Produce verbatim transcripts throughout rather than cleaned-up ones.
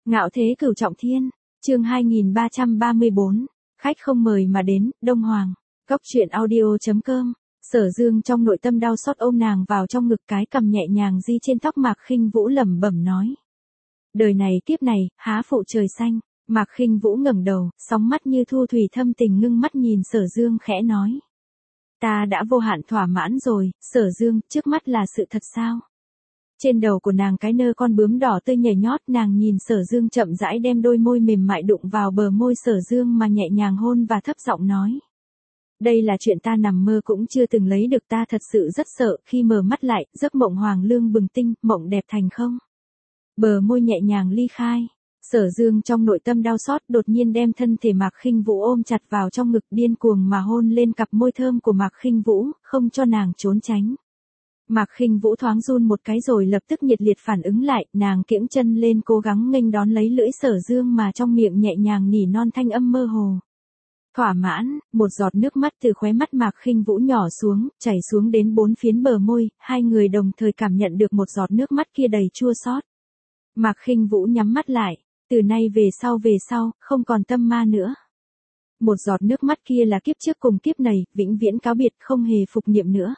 Ngạo thế cửu trọng thiên, chương hai nghìn ba trăm ba mươi bốn, khách không mời mà đến, Đông Hoàng, Cốc truyện audio.com. Sở Dương trong nội tâm đau xót ôm nàng vào trong ngực, cái cầm nhẹ nhàng di trên tóc Mạc Khinh Vũ lẩm bẩm nói. Đời này kiếp này, há phụ trời xanh. Mạc Khinh Vũ ngẩng đầu, sóng mắt như thu thủy thâm tình ngưng mắt nhìn Sở Dương khẽ nói. Ta đã vô hạn thỏa mãn rồi, Sở Dương, trước mắt là sự thật sao? Trên đầu của nàng cái nơ con bướm đỏ tươi nhảy nhót, nàng nhìn Sở Dương chậm rãi đem đôi môi mềm mại đụng vào bờ môi Sở Dương mà nhẹ nhàng hôn và thấp giọng nói. Đây là chuyện ta nằm mơ cũng chưa từng lấy được, ta thật sự rất sợ, khi mở mắt lại, giấc mộng hoàng lương bừng tinh, mộng đẹp thành không. Bờ môi nhẹ nhàng ly khai. Sở Dương trong nội tâm đau xót đột nhiên đem thân thể Mạc Khinh Vũ ôm chặt vào trong ngực, điên cuồng mà hôn lên cặp môi thơm của Mạc Khinh Vũ, không cho nàng trốn tránh. Mạc Khinh Vũ thoáng run một cái rồi lập tức nhiệt liệt phản ứng lại, nàng kiễng chân lên cố gắng nghênh đón lấy lưỡi Sở Dương mà trong miệng nhẹ nhàng nỉ non thanh âm mơ hồ. Thỏa mãn, một giọt nước mắt từ khóe mắt Mạc Khinh Vũ nhỏ xuống, chảy xuống đến bốn phiến bờ môi, hai người đồng thời cảm nhận được một giọt nước mắt kia đầy chua xót. Mạc Khinh Vũ nhắm mắt lại, từ nay về sau về sau, không còn tâm ma nữa. Một giọt nước mắt kia là kiếp trước cùng kiếp này, vĩnh viễn cáo biệt, không hề phục niệm nữa.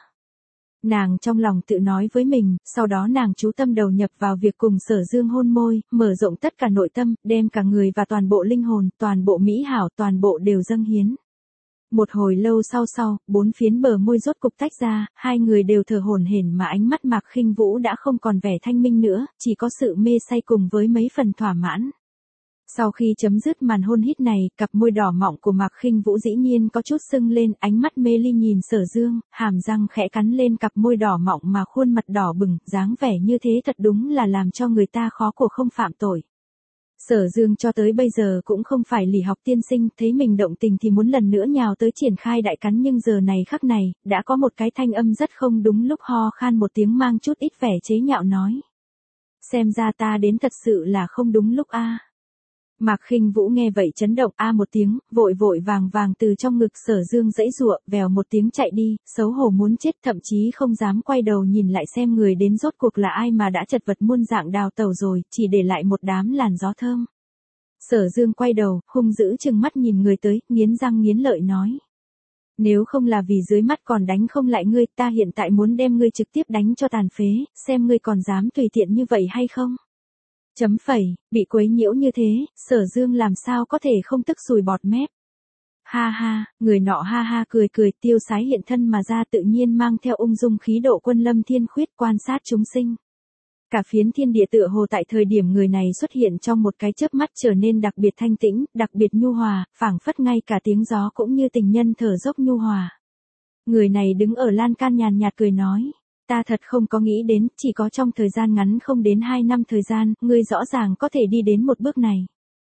Nàng trong lòng tự nói với mình, sau đó nàng chú tâm đầu nhập vào việc cùng Sở Dương hôn môi, mở rộng tất cả nội tâm, đem cả người và toàn bộ linh hồn, toàn bộ mỹ hảo, toàn bộ đều dâng hiến. Một hồi lâu sau sau, bốn phiến bờ môi rốt cục tách ra, hai người đều thở hổn hển mà ánh mắt Mạc Khinh Vũ đã không còn vẻ thanh minh nữa, chỉ có sự mê say cùng với mấy phần thỏa mãn. Sau khi chấm dứt màn hôn hít này, cặp môi đỏ mọng của Mạc Khinh Vũ dĩ nhiên có chút sưng lên, ánh mắt mê ly nhìn Sở Dương, hàm răng khẽ cắn lên cặp môi đỏ mọng mà khuôn mặt đỏ bừng, dáng vẻ như thế thật đúng là làm cho người ta khó cổ không phạm tội. Sở Dương cho tới bây giờ cũng không phải lì học tiên sinh, thấy mình động tình thì muốn lần nữa nhào tới triển khai đại cắn, nhưng giờ này khắc này, đã có một cái thanh âm rất không đúng lúc ho khan một tiếng mang chút ít vẻ chế nhạo nói. Xem ra ta đến thật sự là không đúng lúc a. À. Mạc Khinh Vũ nghe vậy chấn động a à một tiếng, vội vội vàng vàng từ trong ngực Sở Dương giãy giụa, vèo một tiếng chạy đi, xấu hổ muốn chết, thậm chí không dám quay đầu nhìn lại xem người đến rốt cuộc là ai mà đã chật vật muôn dạng đào tẩu rồi, chỉ để lại một đám làn gió thơm. Sở Dương quay đầu, hung dữ trừng mắt nhìn người tới, nghiến răng nghiến lợi nói. Nếu không là vì dưới mắt còn đánh không lại ngươi, ta hiện tại muốn đem ngươi trực tiếp đánh cho tàn phế, xem ngươi còn dám tùy tiện như vậy hay không. Chấm phẩy, bị quấy nhiễu như thế, Sở Dương làm sao có thể không tức sùi bọt mép. Ha ha, người nọ ha ha cười cười, tiêu sái hiện thân mà ra, tự nhiên mang theo ung dung khí độ quân lâm thiên khuyết, quan sát chúng sinh. Cả phiến thiên địa tựa hồ tại thời điểm người này xuất hiện trong một cái chớp mắt trở nên đặc biệt thanh tĩnh, đặc biệt nhu hòa, phảng phất ngay cả tiếng gió cũng như tình nhân thở dốc nhu hòa. Người này đứng ở lan can nhàn nhạt cười nói. Ta thật không có nghĩ đến, chỉ có trong thời gian ngắn không đến hai năm thời gian, ngươi rõ ràng có thể đi đến một bước này.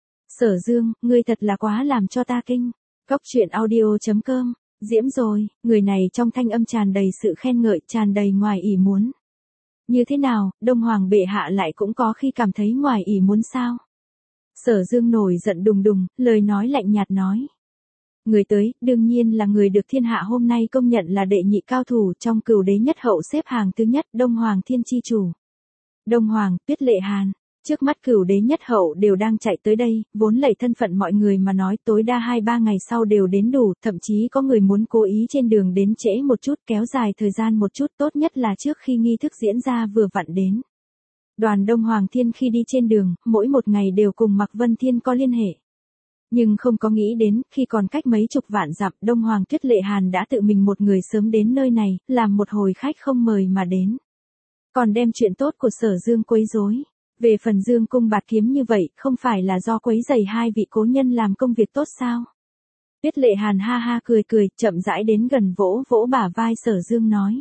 Sở Dương, ngươi thật là quá làm cho ta kinh. Cốc truyện audio.com, diễm rồi, người này trong thanh âm tràn đầy sự khen ngợi, tràn đầy ngoài ý muốn. Như thế nào, Đông Hoàng bệ hạ lại cũng có khi cảm thấy ngoài ý muốn sao? Sở Dương nổi giận đùng đùng, lời nói lạnh nhạt nói. Người tới, đương nhiên là người được thiên hạ hôm nay công nhận là đệ nhị cao thủ trong cửu đế nhất hậu, xếp hàng thứ nhất, Đông Hoàng thiên chi chủ. Đông Hoàng, Tuyết Lệ Hàn, trước mắt cửu đế nhất hậu đều đang chạy tới đây, vốn lệ thân phận mọi người mà nói tối đa hai ba ngày sau đều đến đủ, thậm chí có người muốn cố ý trên đường đến trễ một chút, kéo dài thời gian một chút, tốt nhất là trước khi nghi thức diễn ra vừa vặn đến. Đoàn Đông Hoàng Thiên khi đi trên đường, mỗi một ngày đều cùng Mạc Vân Thiên có liên hệ. Nhưng không có nghĩ đến, khi còn cách mấy chục vạn dặm, Đông Hoàng Tuyết Lệ Hàn đã tự mình một người sớm đến nơi này, làm một hồi khách không mời mà đến. Còn đem chuyện tốt của Sở Dương quấy rối. Về phần Dương cung bạt kiếm như vậy, không phải là do quấy rầy hai vị cố nhân làm công việc tốt sao? Tuyết Lệ Hàn ha ha cười cười, chậm rãi đến gần vỗ vỗ bả vai Sở Dương nói.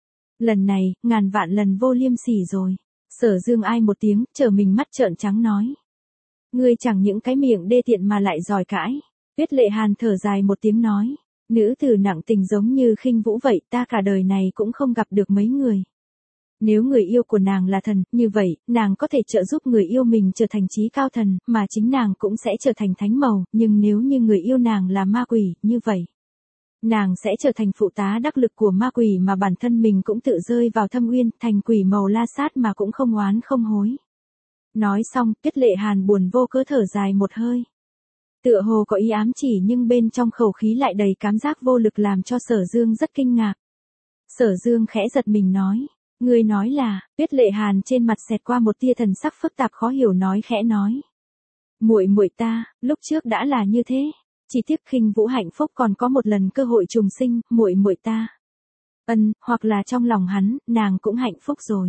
Lần này, ngàn vạn lần vô liêm sỉ rồi. Sở Dương ai một tiếng, trở mình mắt trợn trắng nói. Ngươi chẳng những cái miệng đê tiện mà lại giỏi cãi. Tuyết Lệ Hàn thở dài một tiếng nói. Nữ tử nặng tình giống như Khinh Vũ vậy, ta cả đời này cũng không gặp được mấy người. Nếu người yêu của nàng là thần, như vậy, nàng có thể trợ giúp người yêu mình trở thành chí cao thần, mà chính nàng cũng sẽ trở thành thánh mầu, nhưng nếu như người yêu nàng là ma quỷ, như vậy, nàng sẽ trở thành phụ tá đắc lực của ma quỷ mà bản thân mình cũng tự rơi vào thâm uyên, thành quỷ màu la sát mà cũng không oán không hối. Nói xong, Tuyết Lệ Hàn buồn vô cớ thở dài một hơi. Tựa hồ có ý ám chỉ nhưng bên trong khẩu khí lại đầy cảm giác vô lực làm cho Sở Dương rất kinh ngạc. Sở Dương khẽ giật mình nói, ngươi nói là, Tuyết Lệ Hàn trên mặt xẹt qua một tia thần sắc phức tạp khó hiểu nói khẽ nói. Muội muội ta, lúc trước đã là như thế, chỉ tiếc Khinh Vũ hạnh phúc còn có một lần cơ hội trùng sinh, muội muội ta. Ân, hoặc là trong lòng hắn, nàng cũng hạnh phúc rồi.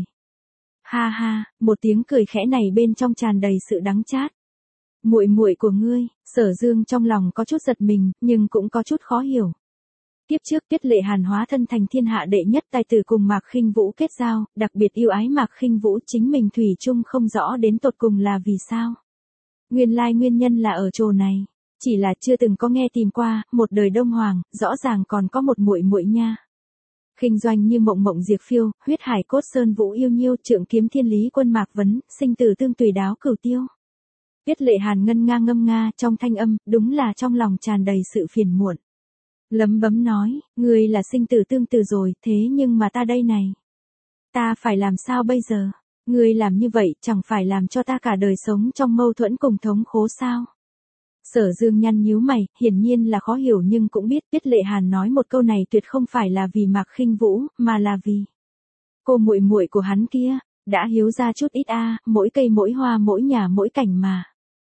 Ha ha, một tiếng cười khẽ này bên trong tràn đầy sự đắng chát. Muội muội của ngươi, Sở Dương trong lòng có chút giật mình, nhưng cũng có chút khó hiểu. Tiếp trước Tuyết Lệ Hàn hóa thân thành thiên hạ đệ nhất tài tử cùng Mạc Khinh Vũ kết giao, đặc biệt yêu ái Mạc Khinh Vũ, chính mình thủy chung không rõ đến tột cùng là vì sao. Nguyên lai nguyên nhân là ở chỗ này, chỉ là chưa từng có nghe tìm qua, một đời Đông Hoàng, rõ ràng còn có một muội muội nha. Khinh doanh như mộng mộng diệt phiêu, huyết hải cốt sơn vũ yêu nhiêu, trượng kiếm thiên lý quân Mạc Vấn, sinh tử tương tùy đáo cửu tiêu. Tuyết Lệ Hàn ngân nga ngâm nga trong thanh âm, đúng là trong lòng tràn đầy sự phiền muộn. Lấm bấm nói, ngươi là sinh tử tương từ rồi, thế nhưng mà ta đây này. Ta phải làm sao bây giờ? Ngươi làm như vậy chẳng phải làm cho ta cả đời sống trong mâu thuẫn cùng thống khổ sao? Sở Dương nhăn nhíu mày, hiển nhiên là khó hiểu nhưng cũng biết Tuyết Lệ Hàn nói một câu này tuyệt không phải là vì Mạc Khinh Vũ, mà là vì cô muội muội của hắn kia, đã hiếu ra chút ít a, mỗi cây mỗi hoa mỗi nhà mỗi cảnh mà.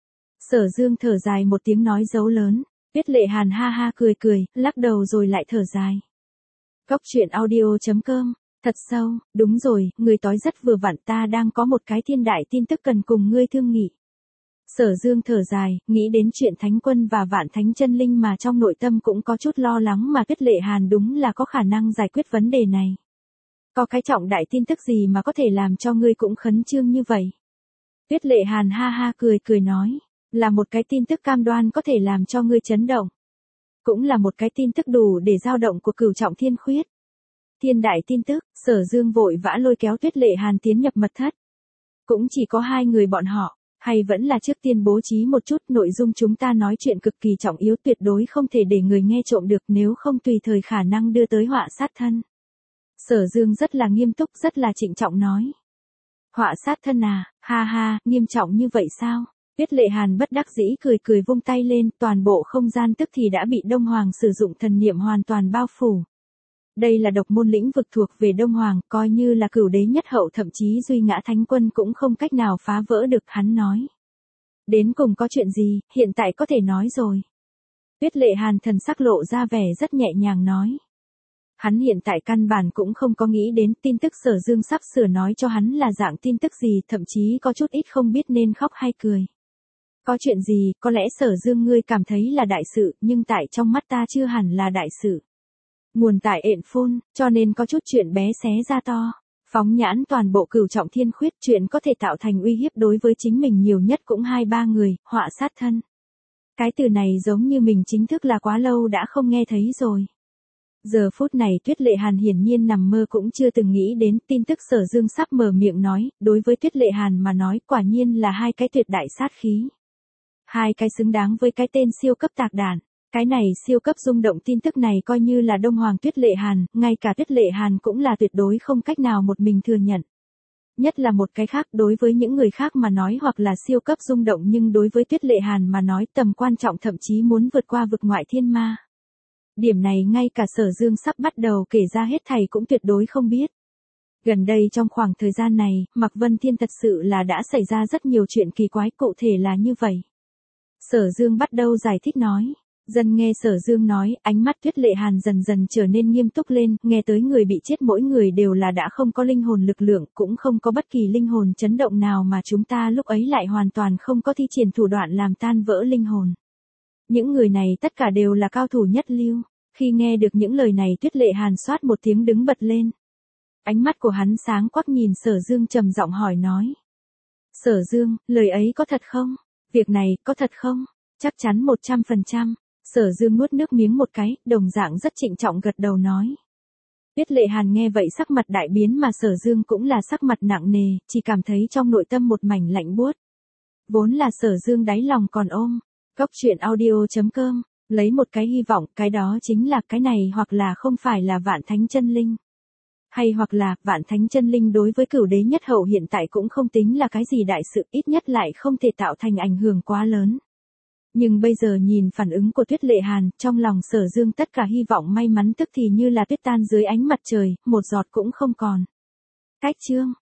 Sở Dương thở dài một tiếng nói dấu lớn, Tuyết Lệ Hàn ha ha cười cười, lắc đầu rồi lại thở dài. Cốc truyện audio chấm com, thật sâu, đúng rồi, ngươi tối rất vừa vặn, ta đang có một cái thiên đại tin tức cần cùng ngươi thương nghị. Sở Dương thở dài, nghĩ đến chuyện Thánh Quân và Vạn Thánh Chân Linh mà trong nội tâm cũng có chút lo lắng mà Tuyết Lệ Hàn đúng là có khả năng giải quyết vấn đề này. Có cái trọng đại tin tức gì mà có thể làm cho ngươi cũng khấn trương như vậy? Tuyết Lệ Hàn ha ha cười cười nói, là một cái tin tức cam đoan có thể làm cho ngươi chấn động. Cũng là một cái tin tức đủ để dao động của cửu trọng thiên khuyết. Thiên đại tin tức, Sở Dương vội vã lôi kéo Tuyết Lệ Hàn tiến nhập mật thất. Cũng chỉ có hai người bọn họ, hay vẫn là trước tiên bố trí một chút, nội dung chúng ta nói chuyện cực kỳ trọng yếu, tuyệt đối không thể để người nghe trộm được, nếu không tùy thời khả năng đưa tới họa sát thân. Sở Dương rất là nghiêm túc, rất là trịnh trọng nói. Họa sát thân à, ha ha, nghiêm trọng như vậy sao? Tuyết Lệ Hàn bất đắc dĩ cười cười vung tay lên, toàn bộ không gian tức thì đã bị Đông Hoàng sử dụng thần niệm hoàn toàn bao phủ. Đây là độc môn lĩnh vực thuộc về Đông Hoàng, coi như là cửu đế nhất hậu thậm chí Duy Ngã Thánh Quân cũng không cách nào phá vỡ được, hắn nói. Đến cùng có chuyện gì, hiện tại có thể nói rồi. Tuyết Lệ Hàn thần sắc lộ ra vẻ rất nhẹ nhàng nói. Hắn hiện tại căn bản cũng không có nghĩ đến tin tức Sở Dương sắp sửa nói cho hắn là dạng tin tức gì, thậm chí có chút ít không biết nên khóc hay cười. Có chuyện gì, có lẽ Sở Dương ngươi cảm thấy là đại sự, nhưng tại trong mắt ta chưa hẳn là đại sự. Nguồn tại ện phun, cho nên có chút chuyện bé xé ra to. Phóng nhãn toàn bộ cửu trọng thiên khuyết, chuyện có thể tạo thành uy hiếp đối với chính mình nhiều nhất cũng hai ba người, họa sát thân. Cái từ này giống như mình chính thức là quá lâu đã không nghe thấy rồi. Giờ phút này Tuyết Lệ Hàn hiển nhiên nằm mơ cũng chưa từng nghĩ đến tin tức Sở Dương sắp mở miệng nói, đối với Tuyết Lệ Hàn mà nói quả nhiên là hai cái tuyệt đại sát khí. Hai cái xứng đáng với cái tên siêu cấp tạc đạn. Cái này siêu cấp rung động tin tức này coi như là Đông Hoàng Tuyết Lệ Hàn, ngay cả Tuyết Lệ Hàn cũng là tuyệt đối không cách nào một mình thừa nhận. Nhất là một cái khác, đối với những người khác mà nói hoặc là siêu cấp rung động, nhưng đối với Tuyết Lệ Hàn mà nói tầm quan trọng thậm chí muốn vượt qua vực ngoại thiên ma. Điểm này ngay cả Sở Dương sắp bắt đầu kể ra hết thảy cũng tuyệt đối không biết. Gần đây trong khoảng thời gian này, Mạc Vân Thiên thật sự là đã xảy ra rất nhiều chuyện kỳ quái, cụ thể là như vậy. Sở Dương bắt đầu giải thích nói. Dần nghe Sở Dương nói, ánh mắt Tuyết Lệ Hàn dần dần trở nên nghiêm túc lên, nghe tới người bị chết mỗi người đều là đã không có linh hồn lực lượng, cũng không có bất kỳ linh hồn chấn động nào mà chúng ta lúc ấy lại hoàn toàn không có thi triển thủ đoạn làm tan vỡ linh hồn. Những người này tất cả đều là cao thủ nhất lưu. Khi nghe được những lời này Tuyết Lệ Hàn xoát một tiếng đứng bật lên. Ánh mắt của hắn sáng quắc nhìn Sở Dương trầm giọng hỏi nói. Sở Dương, lời ấy có thật không? Việc này, có thật không? Chắc chắn một trăm phần trăm. Sở Dương nuốt nước miếng một cái, đồng dạng rất trịnh trọng gật đầu nói. Tuyết Lệ Hàn nghe vậy sắc mặt đại biến mà Sở Dương cũng là sắc mặt nặng nề, chỉ cảm thấy trong nội tâm một mảnh lạnh buốt. Vốn là Sở Dương đáy lòng còn ôm. Cốc truyện audio chấm com, lấy một cái hy vọng, cái đó chính là cái này hoặc là không phải là Vạn Thánh Chân Linh. Hay hoặc là, vạn thánh chân linh đối với cửu đế nhất hậu hiện tại cũng không tính là cái gì đại sự, ít nhất lại không thể tạo thành ảnh hưởng quá lớn. Nhưng bây giờ nhìn phản ứng của Tuyết Lệ Hàn, trong lòng Sở Dương tất cả hy vọng may mắn tức thì như là tuyết tan dưới ánh mặt trời, một giọt cũng không còn. Cách chương